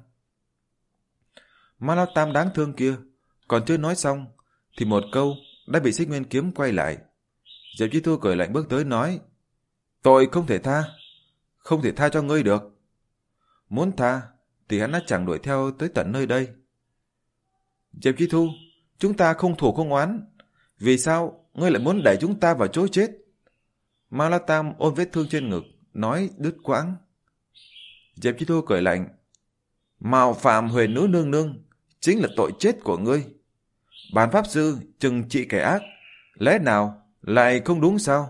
Mã Lão Tam đáng thương kia còn chưa nói xong thì một câu đã bị Xích Nguyên kiếm quay lại. Diệp Chi Thu cười lạnh bước tới nói, tội không thể tha, không thể tha cho ngươi được. Muốn tha thì hắn đã chẳng đuổi theo tới tận nơi đây. Diệp Chi Thu, chúng ta không thù không oán, vì sao ngươi lại muốn đẩy chúng ta vào chỗ chết? Mã Lão Tam ôm vết thương trên ngực, nói đứt quãng. Diệp Chi Thu cười lạnh, mạo phạm Huyền Nữ nương nương chính là tội chết của ngươi. Bản pháp sư trừng trị kẻ ác, lẽ nào lại không đúng sao?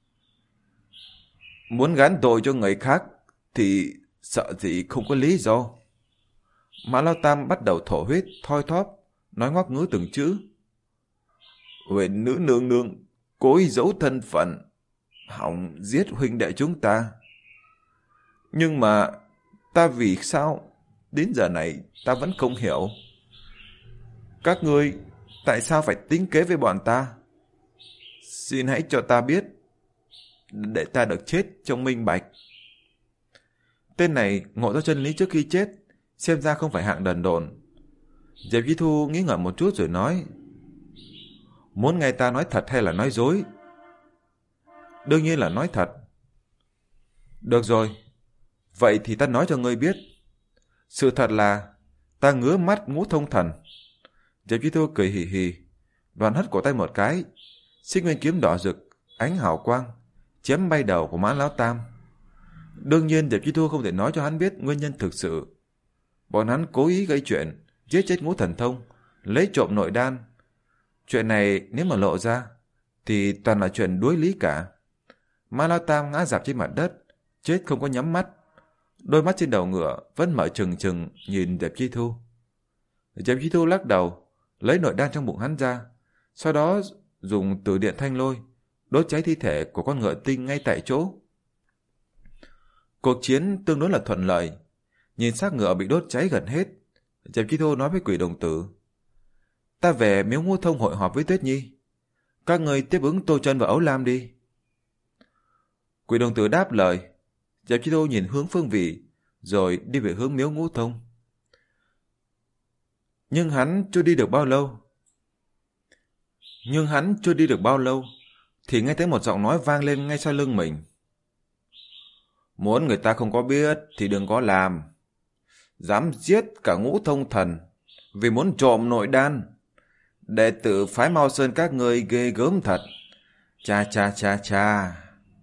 Muốn gán tội cho người khác thì sợ gì không có lý do. Mã Lão Tam bắt đầu thổ huyết, thoi thóp, nói ngoắc ngứ từng chữ. Huyền Nữ nương nương cố ý giấu thân phận, hỏng giết huynh đệ chúng ta. Nhưng mà ta vì sao đến giờ này ta vẫn không hiểu. Các ngươi tại sao phải tính kế với bọn ta? Xin hãy cho ta biết, để ta được chết trong minh bạch. Tên này ngộ ra chân lý trước khi chết, xem ra không phải hạng đần độn. Diệp Chi Thu nghĩ ngợi một chút rồi nói, muốn nghe ta nói thật hay là nói dối? Đương nhiên là nói thật. Được rồi, vậy thì ta nói cho ngươi biết. Sự thật là ta ngứa mắt Ngũ Thông thần. Diệp Chi Thu cười hì hì, đoàn hất cổ tay một cái, Xích Nguyên kiếm đỏ rực, ánh hào quang, chém bay đầu của Mã Lão Tam. Đương nhiên Diệp Chi Thu không thể nói cho hắn biết nguyên nhân thực sự. Bọn hắn cố ý gây chuyện, giết chết Ngũ Thần Thông, lấy trộm nội đan. Chuyện này nếu mà lộ ra thì toàn là chuyện đuối lý cả. Mã Lão Tam ngã rạp trên mặt đất, chết không có nhắm mắt, đôi mắt trên đầu ngựa vẫn mở trừng trừng nhìn Diệp Chi Thu. Diệp Chi Thu lắc đầu, lấy nội đan trong bụng hắn ra, sau đó dùng từ điện thanh lôi đốt cháy thi thể của con ngựa tinh ngay tại chỗ. Cuộc chiến tương đối là thuận lợi. Nhìn xác ngựa bị đốt cháy gần hết, Diệp Chi Thu nói với Quỷ Đồng Tử, Ta về miếu Ngũ Thông hội họp với Tuyết Nhi. Các người tiếp ứng Tô Chân và Ấu Lam đi. Quỷ đồng tử đáp lời. Diệp Chi Thu nhìn hướng Phương Vị, rồi đi về hướng miếu Ngũ Thông. Nhưng hắn chưa đi được bao lâu. Nhưng hắn chưa đi được bao lâu, thì nghe thấy một giọng nói vang lên ngay sau lưng mình. Muốn người ta không có biết thì đừng có làm. Dám giết cả Ngũ Thông thần vì muốn trộm nội đan. Đệ tử phái Mao Sơn các người ghê gớm thật. Cha cha cha cha.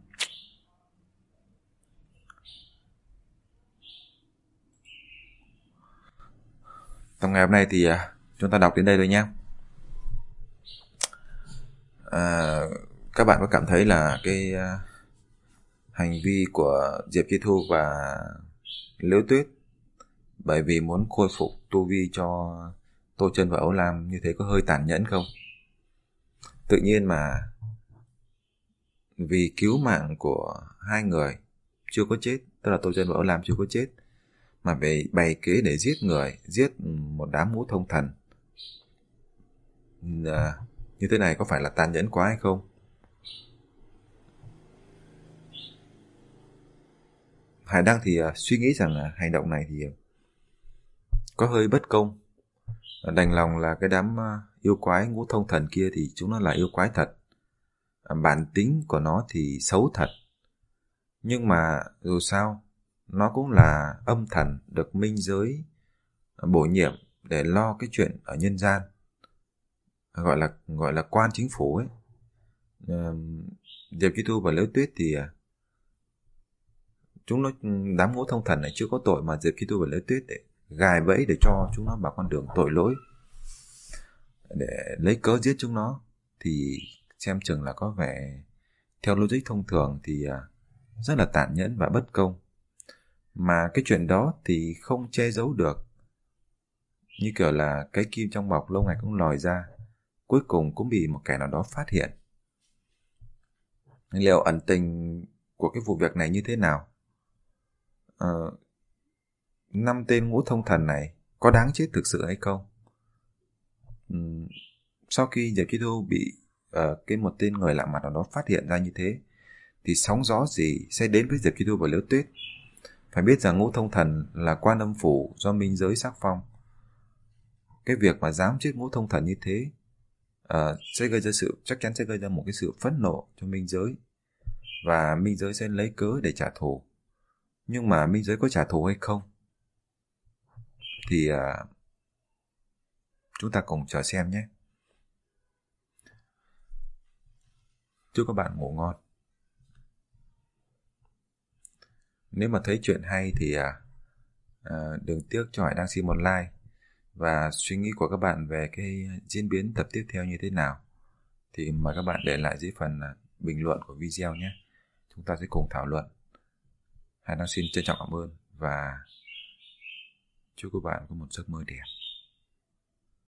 Trong ngày hôm nay thì chúng ta đọc đến đây rồi nhé. À, các bạn có cảm thấy là cái uh, hành vi của Diệp Chi Thu và Liễu Tuyết bởi vì muốn khôi phục tu vi cho Tô Chân và Ấu Lam như thế có hơi tàn nhẫn không? Tự nhiên mà vì cứu mạng của hai người chưa có chết, tức là Tô Chân và Ấu Lam chưa có chết, mà về bày kế để giết người, giết một đám Ngũ Thông thần. À, như thế này có phải là tàn nhẫn quá hay không? Hải Đăng thì uh, suy nghĩ rằng uh, hành động này thì uh, có hơi bất công. Uh, đành lòng là cái đám uh, yêu quái Ngũ Thông thần kia thì chúng nó là yêu quái thật. Uh, bản tính của nó thì xấu thật. Nhưng mà dù sao, nó cũng là âm thần được minh giới uh, bổ nhiệm để lo cái chuyện ở nhân gian. Uh, gọi là gọi là quan chính phủ ấy. Uh, Diệp Chi Thu và Liễu Tuyết thì uh, chúng nó, đám Ngũ Thông thần này chưa có tội mà Diệp Chi Thu và Liễu Tuyết để gài bẫy để cho chúng nó vào con đường tội lỗi, để lấy cớ giết chúng nó, thì xem chừng là có vẻ theo logic thông thường thì rất là tàn nhẫn và bất công. Mà cái chuyện đó thì không che giấu được, như kiểu là cái kim trong bọc lâu ngày cũng lòi ra, cuối cùng cũng bị một kẻ nào đó phát hiện. Liệu ẩn tình của cái vụ việc này như thế nào? Ờ, năm tên Ngũ Thông thần này có đáng chết thực sự hay không? Uhm, sau khi Diệp Chi Thu bị uh, cái một tên người lạ mặt nào đó phát hiện ra như thế, thì sóng gió gì sẽ đến với Diệp Chi Thu và Liễu Tuyết? Phải biết rằng Ngũ Thông thần là quan âm phủ do minh giới sắc phong. Cái việc mà dám giết Ngũ Thông thần như thế uh, sẽ gây ra sự chắc chắn sẽ gây ra một cái sự phẫn nộ cho minh giới, và minh giới sẽ lấy cớ để trả thù. Nhưng mà minh giới có trả thù hay không thì uh, chúng ta cùng chờ xem nhé. Chúc các bạn ngủ ngon. Nếu mà thấy chuyện hay thì uh, uh, đừng tiếc cho Hải Đăng xin một like và suy nghĩ của các bạn về cái diễn biến tập tiếp theo như thế nào thì mời các bạn để lại dưới phần uh, bình luận của video nhé. Chúng ta sẽ cùng thảo luận. Hải Đăng xin trân trọng cảm ơn và chúc các bạn có một giấc mơ đẹp.